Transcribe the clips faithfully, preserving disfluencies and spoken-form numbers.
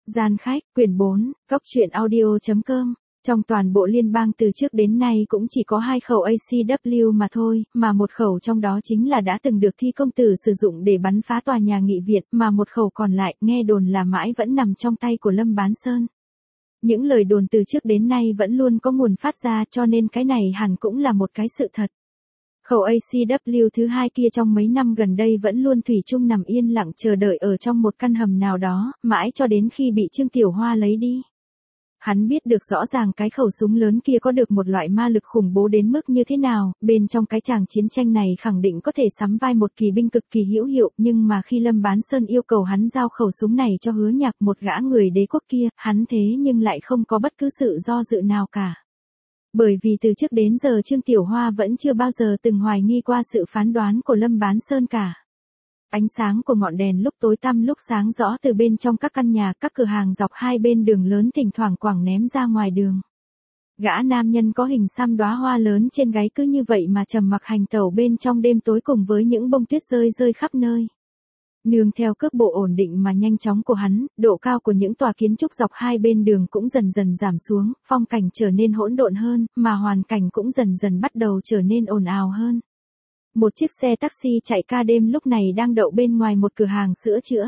Gian khách, quyển bốn, góc truyện audio.com. Trong toàn bộ liên bang từ trước đến nay cũng chỉ có hai khẩu a xê vê mà thôi, mà một khẩu trong đó chính là đã từng được thi công tử sử dụng để bắn phá tòa nhà nghị viện, mà một khẩu còn lại, nghe đồn là mãi vẫn nằm trong tay của Lâm Bán Sơn. Những lời đồn từ trước đến nay vẫn luôn có nguồn phát ra, cho nên cái này hẳn cũng là một cái sự thật. Khẩu a xê vê thứ hai kia trong mấy năm gần đây vẫn luôn thủy chung nằm yên lặng chờ đợi ở trong một căn hầm nào đó, mãi cho đến khi bị Trương Tiểu Hoa lấy đi. Hắn biết được rõ ràng cái khẩu súng lớn kia có được một loại ma lực khủng bố đến mức như thế nào, bên trong cái tràng chiến tranh này khẳng định có thể sắm vai một kỳ binh cực kỳ hữu hiệu, nhưng mà khi Lâm Bán Sơn yêu cầu hắn giao khẩu súng này cho Hứa Nhạc, một gã người đế quốc kia, hắn thế nhưng lại không có bất cứ sự do dự nào cả. Bởi vì từ trước đến giờ Trương Tiểu Hoa vẫn chưa bao giờ từng hoài nghi qua sự phán đoán của Lâm Bán Sơn cả. Ánh sáng của ngọn đèn lúc tối tăm lúc sáng rõ từ bên trong các căn nhà, các cửa hàng dọc hai bên đường lớn thỉnh thoảng quẳng ném ra ngoài đường. Gã nam nhân có hình xăm đóa hoa lớn trên gáy cứ như vậy mà trầm mặc hành tẩu bên trong đêm tối cùng với những bông tuyết rơi rơi khắp nơi. Nương theo cước bộ ổn định mà nhanh chóng của hắn, độ cao của những tòa kiến trúc dọc hai bên đường cũng dần dần giảm xuống, phong cảnh trở nên hỗn độn hơn, mà hoàn cảnh cũng dần dần bắt đầu trở nên ồn ào hơn. Một chiếc xe taxi chạy ca đêm lúc này đang đậu bên ngoài một cửa hàng sữa chữa.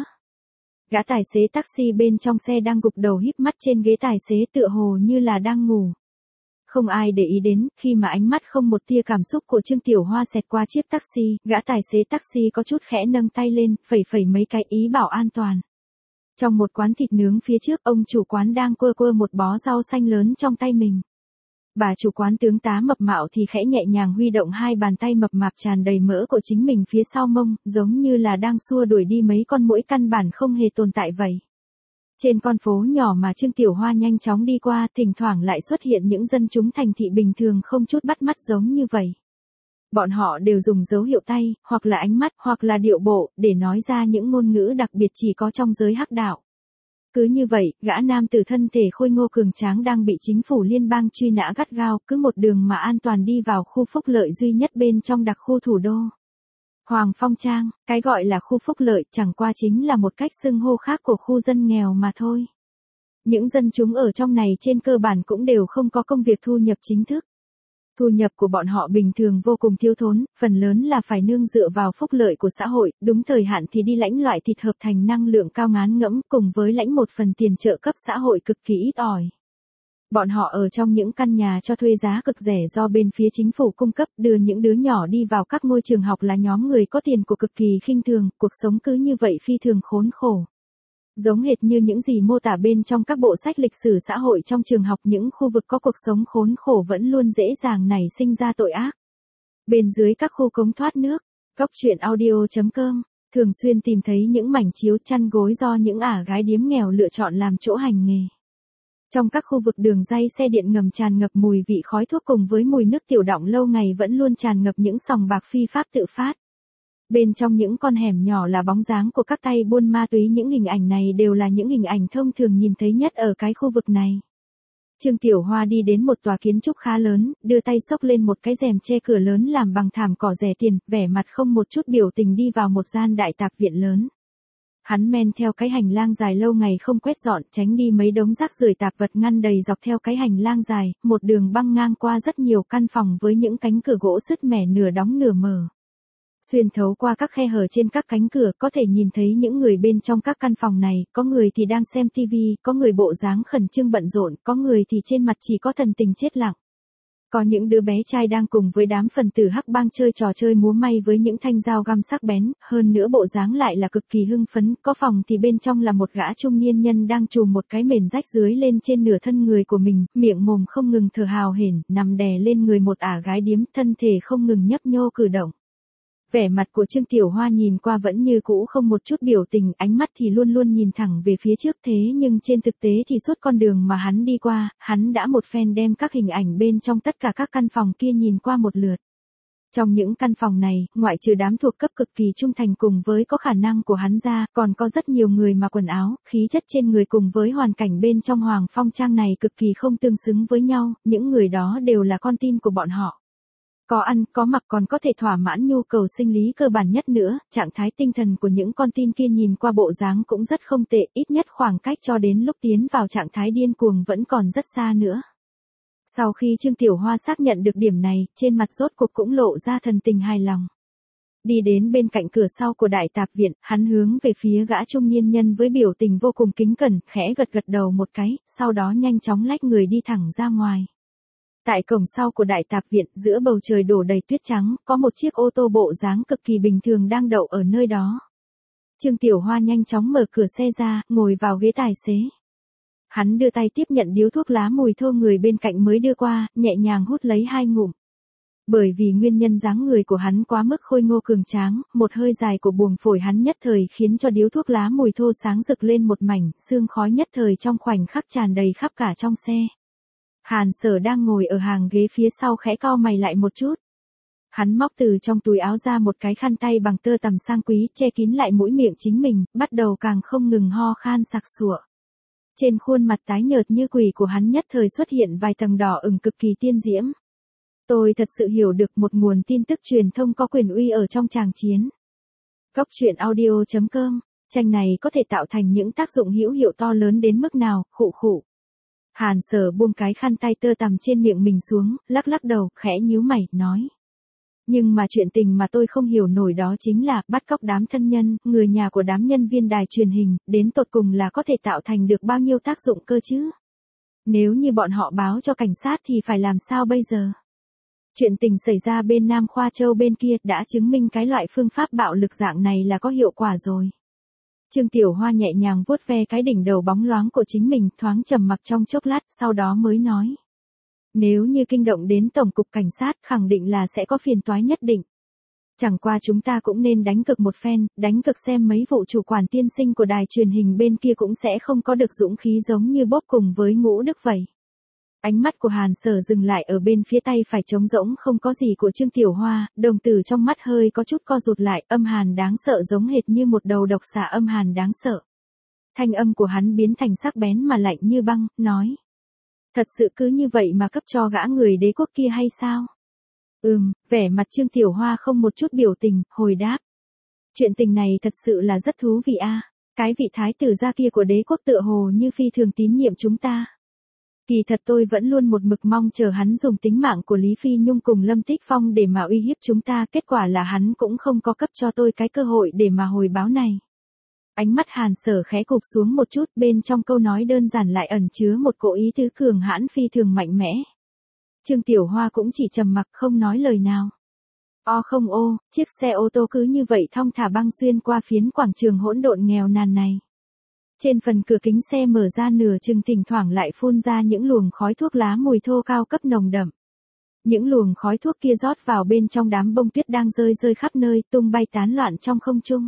Gã tài xế taxi bên trong xe đang gục đầu híp mắt trên ghế tài xế tựa hồ như là đang ngủ. Không ai để ý đến, khi mà ánh mắt không một tia cảm xúc của Trương Tiểu Hoa xẹt qua chiếc taxi, gã tài xế taxi có chút khẽ nâng tay lên, phẩy phẩy mấy cái ý bảo an toàn. Trong một quán thịt nướng phía trước, ông chủ quán đang quơ quơ một bó rau xanh lớn trong tay mình. Bà chủ quán tướng tá mập mạo thì khẽ nhẹ nhàng huy động hai bàn tay mập mạp tràn đầy mỡ của chính mình phía sau mông, giống như là đang xua đuổi đi mấy con muỗi căn bản không hề tồn tại vậy. Trên con phố nhỏ mà Trương Tiểu Hoa nhanh chóng đi qua, thỉnh thoảng lại xuất hiện những dân chúng thành thị bình thường không chút bắt mắt giống như vậy. Bọn họ đều dùng dấu hiệu tay, hoặc là ánh mắt, hoặc là điệu bộ, để nói ra những ngôn ngữ đặc biệt chỉ có trong giới hắc đạo. Cứ như vậy, gã nam tử thân thể khôi ngô cường tráng đang bị chính phủ liên bang truy nã gắt gao, cứ một đường mà an toàn đi vào khu phúc lợi duy nhất bên trong đặc khu thủ đô. Hoàng Phong Trang, cái gọi là khu phúc lợi chẳng qua chính là một cách xưng hô khác của khu dân nghèo mà thôi. Những dân chúng ở trong này trên cơ bản cũng đều không có công việc thu nhập chính thức. Thu nhập của bọn họ bình thường vô cùng thiếu thốn, phần lớn là phải nương dựa vào phúc lợi của xã hội, đúng thời hạn thì đi lãnh loại thịt hợp thành năng lượng cao ngán ngẫm cùng với lãnh một phần tiền trợ cấp xã hội cực kỳ ít ỏi. Bọn họ ở trong những căn nhà cho thuê giá cực rẻ do bên phía chính phủ cung cấp, đưa những đứa nhỏ đi vào các ngôi trường học là nhóm người có tiền của cực kỳ khinh thường, cuộc sống cứ như vậy phi thường khốn khổ. Giống hệt như những gì mô tả bên trong các bộ sách lịch sử xã hội trong trường học, những khu vực có cuộc sống khốn khổ vẫn luôn dễ dàng nảy sinh ra tội ác. Bên dưới các khu cống thoát nước, góc truyện audio.com, thường xuyên tìm thấy những mảnh chiếu chăn gối do những ả gái điếm nghèo lựa chọn làm chỗ hành nghề. Trong các khu vực đường ray xe điện ngầm tràn ngập mùi vị khói thuốc cùng với mùi nước tiểu đọng lâu ngày vẫn luôn tràn ngập những sòng bạc phi pháp tự phát. Bên trong những con hẻm nhỏ là bóng dáng của các tay buôn ma túy, những hình ảnh này đều là những hình ảnh thông thường nhìn thấy nhất ở cái khu vực này. Trương Tiểu Hoa đi đến một tòa kiến trúc khá lớn, đưa tay xốc lên một cái rèm che cửa lớn làm bằng thảm cỏ rẻ tiền, vẻ mặt không một chút biểu tình đi vào một gian đại tạp viện lớn. Hắn men theo cái hành lang dài lâu ngày không quét dọn, tránh đi mấy đống rác rưởi tạp vật ngăn đầy dọc theo cái hành lang dài, một đường băng ngang qua rất nhiều căn phòng với những cánh cửa gỗ sứt mẻ nửa đóng nửa mở. Xuyên thấu qua các khe hở trên các cánh cửa có thể nhìn thấy những người bên trong các căn phòng này, có người thì đang xem tivi, có người bộ dáng khẩn trương bận rộn, có người thì trên mặt chỉ có thần tình chết lặng. Có những đứa bé trai đang cùng với đám phần tử hắc bang chơi trò chơi múa may với những thanh dao găm sắc bén, hơn nữa bộ dáng lại là cực kỳ hưng phấn, có phòng thì bên trong là một gã trung niên nhân đang trùm một cái mền rách dưới lên trên nửa thân người của mình, miệng mồm không ngừng thở hào hển, nằm đè lên người một ả gái điếm, thân thể không ngừng nhấp nhô cử động. Vẻ mặt của Trương Tiểu Hoa nhìn qua vẫn như cũ không một chút biểu tình, ánh mắt thì luôn luôn nhìn thẳng về phía trước, thế nhưng trên thực tế thì suốt con đường mà hắn đi qua, hắn đã một phen đem các hình ảnh bên trong tất cả các căn phòng kia nhìn qua một lượt. Trong những căn phòng này, ngoại trừ đám thuộc cấp cực kỳ trung thành cùng với có khả năng của hắn ra, còn có rất nhiều người mà quần áo, khí chất trên người cùng với hoàn cảnh bên trong Hoàng Phong Trang này cực kỳ không tương xứng với nhau, những người đó đều là con tin của bọn họ. Có ăn, có mặc còn có thể thỏa mãn nhu cầu sinh lý cơ bản nhất nữa, trạng thái tinh thần của những con tin kia nhìn qua bộ dáng cũng rất không tệ, ít nhất khoảng cách cho đến lúc tiến vào trạng thái điên cuồng vẫn còn rất xa nữa. Sau khi Trương Tiểu Hoa xác nhận được điểm này, trên mặt rốt cuộc cũng lộ ra thần tình hài lòng. Đi đến bên cạnh cửa sau của đại tạp viện, hắn hướng về phía gã trung niên nhân với biểu tình vô cùng kính cẩn, khẽ gật gật đầu một cái, sau đó nhanh chóng lách người đi thẳng ra ngoài. Tại cổng sau của đại tạp viện, giữa bầu trời đổ đầy tuyết trắng, có một chiếc ô tô bộ dáng cực kỳ bình thường đang đậu ở nơi đó. Trương Tiểu Hoa nhanh chóng mở cửa xe ra, ngồi vào ghế tài xế. Hắn đưa tay tiếp nhận điếu thuốc lá mùi thô người bên cạnh mới đưa qua, nhẹ nhàng hút lấy hai ngụm. Bởi vì nguyên nhân dáng người của hắn quá mức khôi ngô cường tráng, một hơi dài của buồng phổi hắn nhất thời khiến cho điếu thuốc lá mùi thô sáng rực lên một mảnh, sương khói nhất thời trong khoảnh khắc tràn đầy khắp cả trong xe. Hàn Sở đang ngồi ở hàng ghế phía sau khẽ cau mày lại một chút. Hắn móc từ trong túi áo ra một cái khăn tay bằng tơ tằm sang quý, che kín lại mũi miệng chính mình, bắt đầu càng không ngừng ho khan sặc sụa. Trên khuôn mặt tái nhợt như quỷ của hắn nhất thời xuất hiện vài tầng đỏ ửng cực kỳ tiên diễm. Tôi thật sự hiểu được một nguồn tin tức truyền thông có quyền uy ở trong tràng chiến. Góc truyện audio chấm com, tranh này có thể tạo thành những tác dụng hữu hiệu to lớn đến mức nào, khụ khụ. Hàn Sở buông cái khăn tay tơ tằm trên miệng mình xuống, lắc lắc đầu, khẽ nhíu mày, nói. Nhưng mà chuyện tình mà tôi không hiểu nổi đó chính là bắt cóc đám thân nhân, người nhà của đám nhân viên đài truyền hình, đến tột cùng là có thể tạo thành được bao nhiêu tác dụng cơ chứ? Nếu như bọn họ báo cho cảnh sát thì phải làm sao bây giờ? Chuyện tình xảy ra bên Nam Khoa Châu bên kia đã chứng minh cái loại phương pháp bạo lực dạng này là có hiệu quả rồi. Trương Tiểu Hoa nhẹ nhàng vuốt ve cái đỉnh đầu bóng loáng của chính mình, thoáng trầm mặc trong chốc lát, sau đó mới nói. Nếu như kinh động đến Tổng cục Cảnh sát, khẳng định là sẽ có phiền toái nhất định. Chẳng qua chúng ta cũng nên đánh cực một phen, đánh cực xem mấy vụ chủ quản tiên sinh của đài truyền hình bên kia cũng sẽ không có được dũng khí giống như bốp cùng với Ngũ Đức vậy. Ánh mắt của Hàn Sở dừng lại ở bên phía tay phải trống rỗng không có gì của Trương Tiểu Hoa, đồng tử trong mắt hơi có chút co rụt lại, âm hàn đáng sợ giống hệt như một đầu độc xà âm hàn đáng sợ. Thanh âm của hắn biến thành sắc bén mà lạnh như băng, nói. Thật sự cứ như vậy mà cấp cho gã người đế quốc kia hay sao? Ừm, vẻ mặt Trương Tiểu Hoa không một chút biểu tình, hồi đáp. Chuyện tình này thật sự là rất thú vị a. À. Cái vị thái tử gia kia của đế quốc tựa hồ như phi thường tín nhiệm chúng ta. Kỳ thật tôi vẫn luôn một mực mong chờ hắn dùng tính mạng của Lý Phi Nhung cùng Lâm Tích Phong để mà uy hiếp chúng ta, kết quả là hắn cũng không có cấp cho tôi cái cơ hội để mà hồi báo này. Ánh mắt Hàn Sở khẽ cụp xuống một chút, bên trong câu nói đơn giản lại ẩn chứa một cỗ ý tứ cường hãn phi thường mạnh mẽ. Trương Tiểu Hoa cũng chỉ trầm mặc không nói lời nào. O không ô, chiếc xe ô tô cứ như vậy thong thả băng xuyên qua phiến quảng trường hỗn độn nghèo nàn này. Trên phần cửa kính xe mở ra nửa chừng thỉnh thoảng lại phun ra những luồng khói thuốc lá mùi thô cao cấp nồng đậm. Những luồng khói thuốc kia rót vào bên trong đám bông tuyết đang rơi rơi khắp nơi, tung bay tán loạn trong không trung.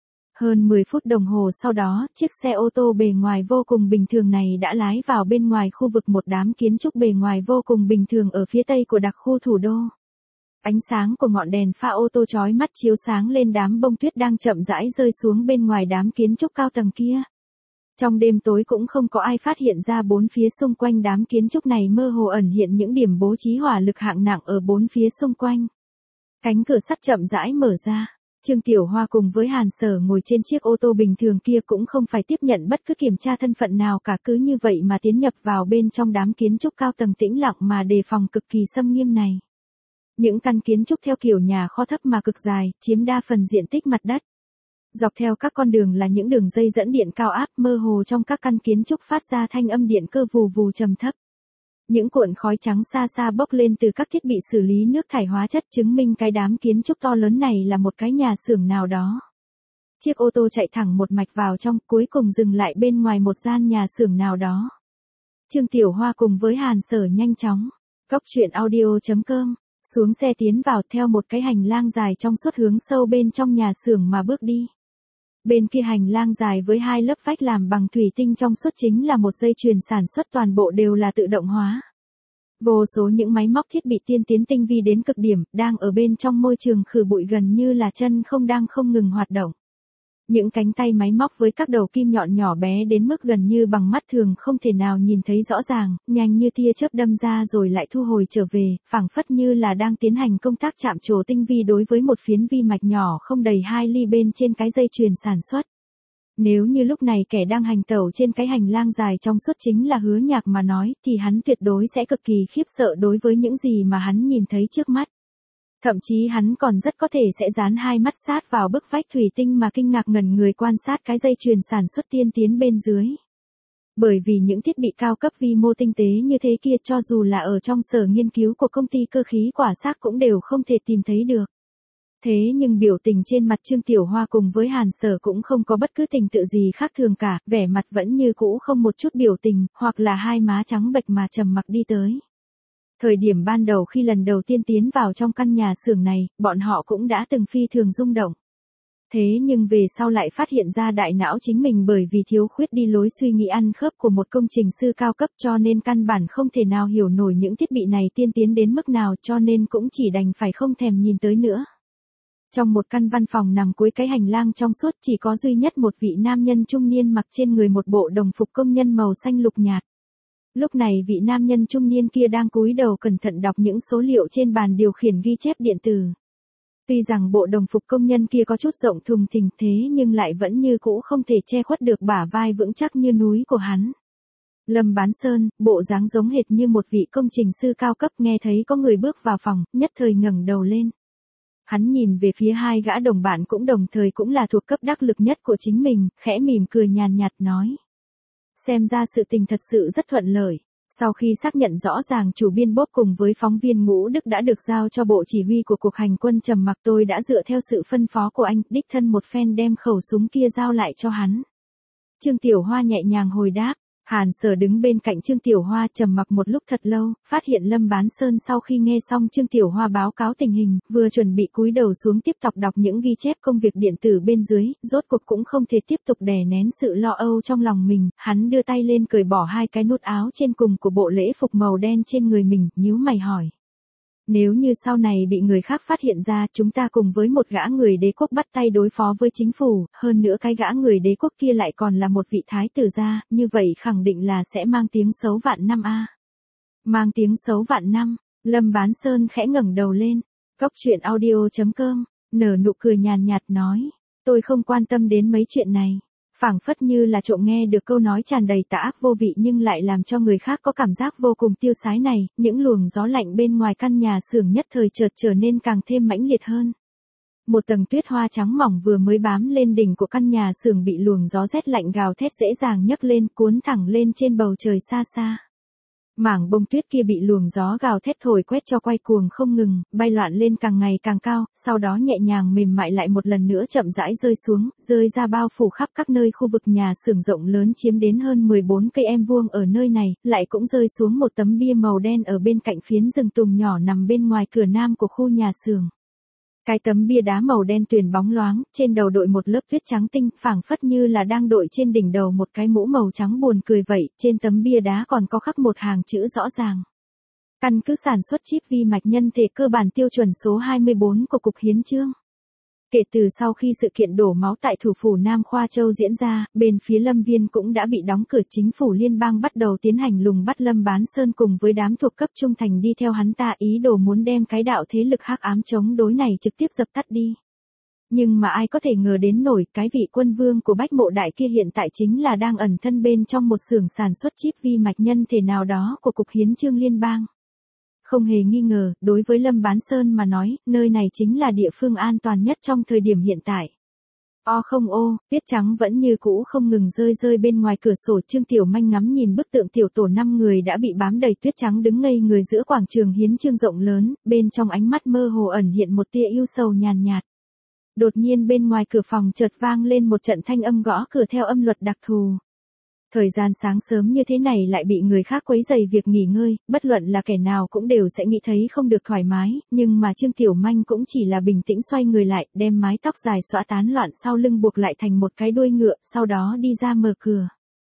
Hơn mười phút đồng hồ sau đó, chiếc xe ô tô bề ngoài vô cùng bình thường này đã lái vào bên ngoài khu vực một đám kiến trúc bề ngoài vô cùng bình thường ở phía tây của đặc khu thủ đô. Ánh sáng của ngọn đèn pha ô tô chói mắt chiếu sáng lên đám bông tuyết đang chậm rãi rơi xuống bên ngoài đám kiến trúc cao tầng kia. Trong đêm tối cũng không có ai phát hiện ra bốn phía xung quanh đám kiến trúc này mơ hồ ẩn hiện những điểm bố trí hỏa lực hạng nặng ở bốn phía xung quanh. Cánh cửa sắt chậm rãi mở ra. Trương Tiểu Hoa cùng với Hàn Sở ngồi trên chiếc ô tô bình thường kia cũng không phải tiếp nhận bất cứ kiểm tra thân phận nào cả, cứ như vậy mà tiến nhập vào bên trong đám kiến trúc cao tầng tĩnh lặng mà đề phòng cực kỳ xâm nghiêm này. Những căn kiến trúc theo kiểu nhà kho thấp mà cực dài, chiếm đa phần diện tích mặt đất. Dọc theo các con đường là những đường dây dẫn điện cao áp, mơ hồ trong các căn kiến trúc phát ra thanh âm điện cơ vù vù trầm thấp. Những cuộn khói trắng xa xa bốc lên từ các thiết bị xử lý nước thải hóa chất, chứng minh cái đám kiến trúc to lớn này là một cái nhà xưởng nào đó. Chiếc ô tô chạy thẳng một mạch vào trong, cuối cùng dừng lại bên ngoài một gian nhà xưởng nào đó. Trương Tiểu Hoa cùng với Hàn Sở nhanh chóng, góc truyện audio chấm com, xuống xe tiến vào theo một cái hành lang dài trong suốt hướng sâu bên trong nhà xưởng mà bước đi. Bên kia hành lang dài với hai lớp vách làm bằng thủy tinh trong suốt chính là một dây chuyền sản xuất, toàn bộ đều là tự động hóa. Vô số những máy móc thiết bị tiên tiến tinh vi đến cực điểm, đang ở bên trong môi trường khử bụi gần như là chân không đang không ngừng hoạt động. Những cánh tay máy móc với các đầu kim nhọn nhỏ bé đến mức gần như bằng mắt thường không thể nào nhìn thấy rõ ràng, nhanh như tia chớp đâm ra rồi lại thu hồi trở về, phảng phất như là đang tiến hành công tác chạm trổ tinh vi đối với một phiến vi mạch nhỏ không đầy hai ly bên trên cái dây chuyền sản xuất. Nếu như lúc này kẻ đang hành tẩu trên cái hành lang dài trong suốt chính là Hứa Nhạc mà nói, thì hắn tuyệt đối sẽ cực kỳ khiếp sợ đối với những gì mà hắn nhìn thấy trước mắt. Thậm chí hắn còn rất có thể sẽ dán hai mắt sát vào bức vách thủy tinh mà kinh ngạc ngẩn người quan sát cái dây chuyền sản xuất tiên tiến bên dưới. Bởi vì những thiết bị cao cấp vi mô tinh tế như thế kia cho dù là ở trong sở nghiên cứu của công ty cơ khí quả xác cũng đều không thể tìm thấy được. Thế nhưng biểu tình trên mặt Trương Tiểu Hoa cùng với Hàn Sở cũng không có bất cứ tình tự gì khác thường cả, vẻ mặt vẫn như cũ không một chút biểu tình, hoặc là hai má trắng bệch mà trầm mặc đi tới. Thời điểm ban đầu khi lần đầu tiên tiến vào trong căn nhà xưởng này, bọn họ cũng đã từng phi thường rung động. Thế nhưng về sau lại phát hiện ra đại não chính mình bởi vì thiếu khuyết đi lối suy nghĩ ăn khớp của một công trình sư cao cấp cho nên căn bản không thể nào hiểu nổi những thiết bị này tiên tiến đến mức nào cho nên cũng chỉ đành phải không thèm nhìn tới nữa. Trong một căn văn phòng nằm cuối cái hành lang trong suốt chỉ có duy nhất một vị nam nhân trung niên mặc trên người một bộ đồng phục công nhân màu xanh lục nhạt. Lúc này vị nam nhân trung niên kia đang cúi đầu cẩn thận đọc những số liệu trên bàn điều khiển ghi chép điện tử. Tuy rằng bộ đồng phục công nhân kia có chút rộng thùng thình thế nhưng lại vẫn như cũ không thể che khuất được bả vai vững chắc như núi của hắn. Lâm Bán Sơn, bộ dáng giống hệt như một vị công trình sư cao cấp nghe thấy có người bước vào phòng, nhất thời ngẩng đầu lên. Hắn nhìn về phía hai gã đồng bạn cũng đồng thời cũng là thuộc cấp đắc lực nhất của chính mình, khẽ mỉm cười nhàn nhạt nói. Xem ra sự tình thật sự rất thuận lợi. Sau khi xác nhận rõ ràng chủ biên bốp cùng với phóng viên Ngũ Đức đã được giao cho bộ chỉ huy của cuộc hành quân trầm mặc tôi đã dựa theo sự phân phó của anh, đích thân một phen đem khẩu súng kia giao lại cho hắn. Trương Tiểu Hoa nhẹ nhàng hồi đáp. Hàn Sở đứng bên cạnh Trương Tiểu Hoa trầm mặc một lúc thật lâu, phát hiện Lâm Bán Sơn sau khi nghe xong Trương Tiểu Hoa báo cáo tình hình, vừa chuẩn bị cúi đầu xuống tiếp tục đọc những ghi chép công việc điện tử bên dưới, rốt cuộc cũng không thể tiếp tục đè nén sự lo âu trong lòng mình, hắn đưa tay lên cởi bỏ hai cái nút áo trên cùng của bộ lễ phục màu đen trên người mình, nhíu mày hỏi. Nếu như sau này bị người khác phát hiện ra chúng ta cùng với một gã người đế quốc bắt tay đối phó với chính phủ, hơn nữa cái gã người đế quốc kia lại còn là một vị thái tử gia, như vậy khẳng định là sẽ mang tiếng xấu vạn năm a. Mang tiếng xấu vạn năm, Lâm Bán Sơn khẽ ngẩng đầu lên, Cốc Truyện Audio chấm com, nở nụ cười nhàn nhạt nói, tôi không quan tâm đến mấy chuyện này. Phảng phất như là trộm nghe được câu nói tràn đầy tà ác vô vị nhưng lại làm cho người khác có cảm giác vô cùng tiêu sái này, những luồng gió lạnh bên ngoài căn nhà xưởng nhất thời chợt trở nên càng thêm mãnh liệt hơn. Một tầng tuyết hoa trắng mỏng vừa mới bám lên đỉnh của căn nhà xưởng bị luồng gió rét lạnh gào thét dễ dàng nhấc lên cuốn thẳng lên trên bầu trời xa xa. Mảng bông tuyết kia bị luồng gió gào thét thổi quét cho quay cuồng không ngừng, bay loạn lên càng ngày càng cao, sau đó nhẹ nhàng mềm mại lại một lần nữa chậm rãi rơi xuống, rơi ra bao phủ khắp các nơi khu vực nhà xưởng rộng lớn chiếm đến hơn mười bốn cây em vuông ở nơi này, lại cũng rơi xuống một tấm bia màu đen ở bên cạnh phiến rừng tùng nhỏ nằm bên ngoài cửa nam của khu nhà xưởng. Cái tấm bia đá màu đen tuyền bóng loáng, trên đầu đội một lớp tuyết trắng tinh, phảng phất như là đang đội trên đỉnh đầu một cái mũ màu trắng buồn cười vậy, trên tấm bia đá còn có khắc một hàng chữ rõ ràng. Căn cứ sản xuất chip vi mạch nhân thể cơ bản tiêu chuẩn số hai mươi bốn của Cục Hiến chương. Kể từ sau khi sự kiện đổ máu tại thủ phủ Nam Khoa Châu diễn ra, bên phía Lâm Viên cũng đã bị đóng cửa, chính phủ liên bang bắt đầu tiến hành lùng bắt Lâm Bán Sơn cùng với đám thuộc cấp trung thành đi theo hắn ta, ý đồ muốn đem cái đạo thế lực hắc ám chống đối này trực tiếp dập tắt đi. Nhưng mà ai có thể ngờ đến nổi, cái vị quân vương của Bách Mộ Đại kia hiện tại chính là đang ẩn thân bên trong một xưởng sản xuất chip vi mạch nhân thể nào đó của Cục Hiến chương liên bang. Không hề nghi ngờ, đối với Lâm Bán Sơn mà nói, nơi này chính là địa phương an toàn nhất trong thời điểm hiện tại. O không ô, tuyết trắng vẫn như cũ không ngừng rơi rơi bên ngoài cửa sổ. Trương Tiểu Manh ngắm nhìn bức tượng tiểu tổ năm người đã bị bám đầy tuyết trắng đứng ngây người giữa quảng trường hiến chương rộng lớn, bên trong ánh mắt mơ hồ ẩn hiện một tia ưu sầu nhàn nhạt. Đột nhiên bên ngoài cửa phòng chợt vang lên một trận thanh âm gõ cửa theo âm luật đặc thù. Thời gian sáng sớm như thế này lại bị người khác quấy rầy việc nghỉ ngơi, bất luận là kẻ nào cũng đều sẽ nghĩ thấy không được thoải mái, nhưng mà Trương Tiểu Manh cũng chỉ là bình tĩnh xoay người lại, đem mái tóc dài xõa tán loạn sau lưng buộc lại thành một cái đuôi ngựa, sau đó đi ra mở cửa.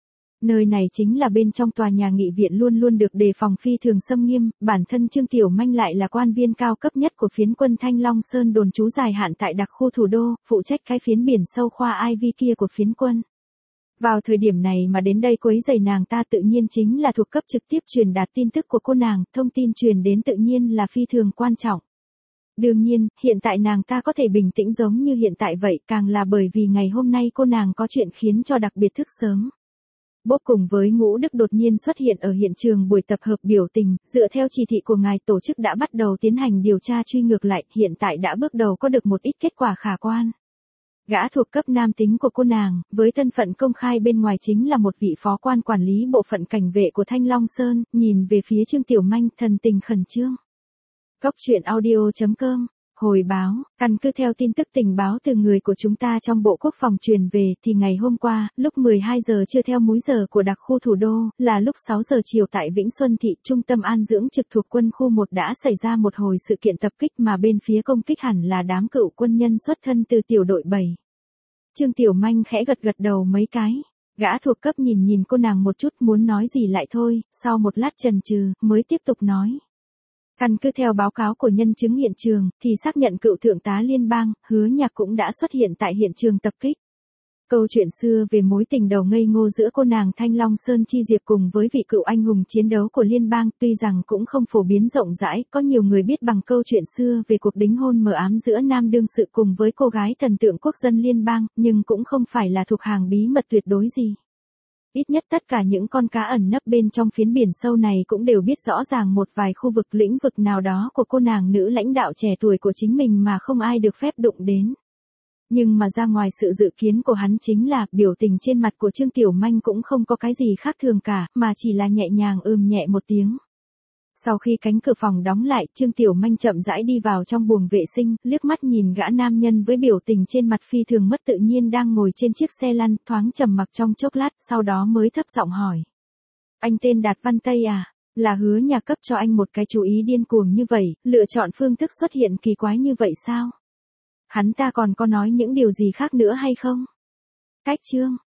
Nơi này chính là bên trong tòa nhà nghị viện luôn luôn được đề phòng phi thường xâm nghiêm, bản thân Trương Tiểu Manh lại là quan viên cao cấp nhất của phiến quân Thanh Long Sơn đồn trú dài hạn tại đặc khu thủ đô, phụ trách cái phiến biển sâu khoa I V kia của phiến quân. Vào thời điểm này mà đến đây quấy rầy nàng ta tự nhiên chính là thuộc cấp trực tiếp truyền đạt tin tức của cô nàng, thông tin truyền đến tự nhiên là phi thường quan trọng. Đương nhiên, hiện tại nàng ta có thể bình tĩnh giống như hiện tại vậy càng là bởi vì ngày hôm nay cô nàng có chuyện khiến cho đặc biệt thức sớm. Bốp cùng với Ngũ Đức đột nhiên xuất hiện ở hiện trường buổi tập hợp biểu tình, dựa theo chỉ thị của ngài tổ chức đã bắt đầu tiến hành điều tra truy ngược lại, hiện tại đã bước đầu có được một ít kết quả khả quan. Gã thuộc cấp nam tính của cô nàng, với thân phận công khai bên ngoài chính là một vị phó quan quản lý bộ phận cảnh vệ của Thanh Long Sơn, nhìn về phía Trương Tiểu Manh thần tình khẩn trương. Cốc truyện audio chấm com Hồi báo, căn cứ theo tin tức tình báo từ người của chúng ta trong Bộ Quốc phòng truyền về thì ngày hôm qua, lúc mười hai giờ trưa theo múi giờ của đặc khu thủ đô, là lúc sáu giờ chiều tại Vĩnh Xuân Thị, trung tâm an dưỡng trực thuộc quân khu một đã xảy ra một hồi sự kiện tập kích mà bên phía công kích hẳn là đám cựu quân nhân xuất thân từ tiểu đội bảy. Trương Tiểu Manh khẽ gật gật đầu mấy cái. Gã thuộc cấp nhìn nhìn cô nàng một chút muốn nói gì lại thôi, sau một lát chần chừ, mới tiếp tục nói. Căn cứ theo báo cáo của nhân chứng hiện trường, thì xác nhận cựu thượng tá liên bang, Hứa Nhạc cũng đã xuất hiện tại hiện trường tập kích. Câu chuyện xưa về mối tình đầu ngây ngô giữa cô nàng Thanh Long Sơn Chi Diệp cùng với vị cựu anh hùng chiến đấu của liên bang tuy rằng cũng không phổ biến rộng rãi, có nhiều người biết bằng câu chuyện xưa về cuộc đính hôn mờ ám giữa nam đương sự cùng với cô gái thần tượng quốc dân liên bang, nhưng cũng không phải là thuộc hàng bí mật tuyệt đối gì. Ít nhất tất cả những con cá ẩn nấp bên trong phiến biển sâu này cũng đều biết rõ ràng một vài khu vực lĩnh vực nào đó của cô nàng nữ lãnh đạo trẻ tuổi của chính mình mà không ai được phép đụng đến. Nhưng mà ra ngoài sự dự kiến của hắn chính là biểu tình trên mặt của Trương Tiểu Manh cũng không có cái gì khác thường cả, mà chỉ là nhẹ nhàng ừm nhẹ một tiếng. Sau khi cánh cửa phòng đóng lại, Trương Tiểu Manh chậm rãi đi vào trong buồng vệ sinh, liếc mắt nhìn gã nam nhân với biểu tình trên mặt phi thường mất tự nhiên đang ngồi trên chiếc xe lăn, thoáng trầm mặc trong chốc lát, sau đó mới thấp giọng hỏi. Anh tên Đạt Văn Tây à? Là Hứa Nhạc cấp cho anh một cái chú ý điên cuồng như vậy, lựa chọn phương thức xuất hiện kỳ quái như vậy sao? Hắn ta còn có nói những điều gì khác nữa hay không? Cách chương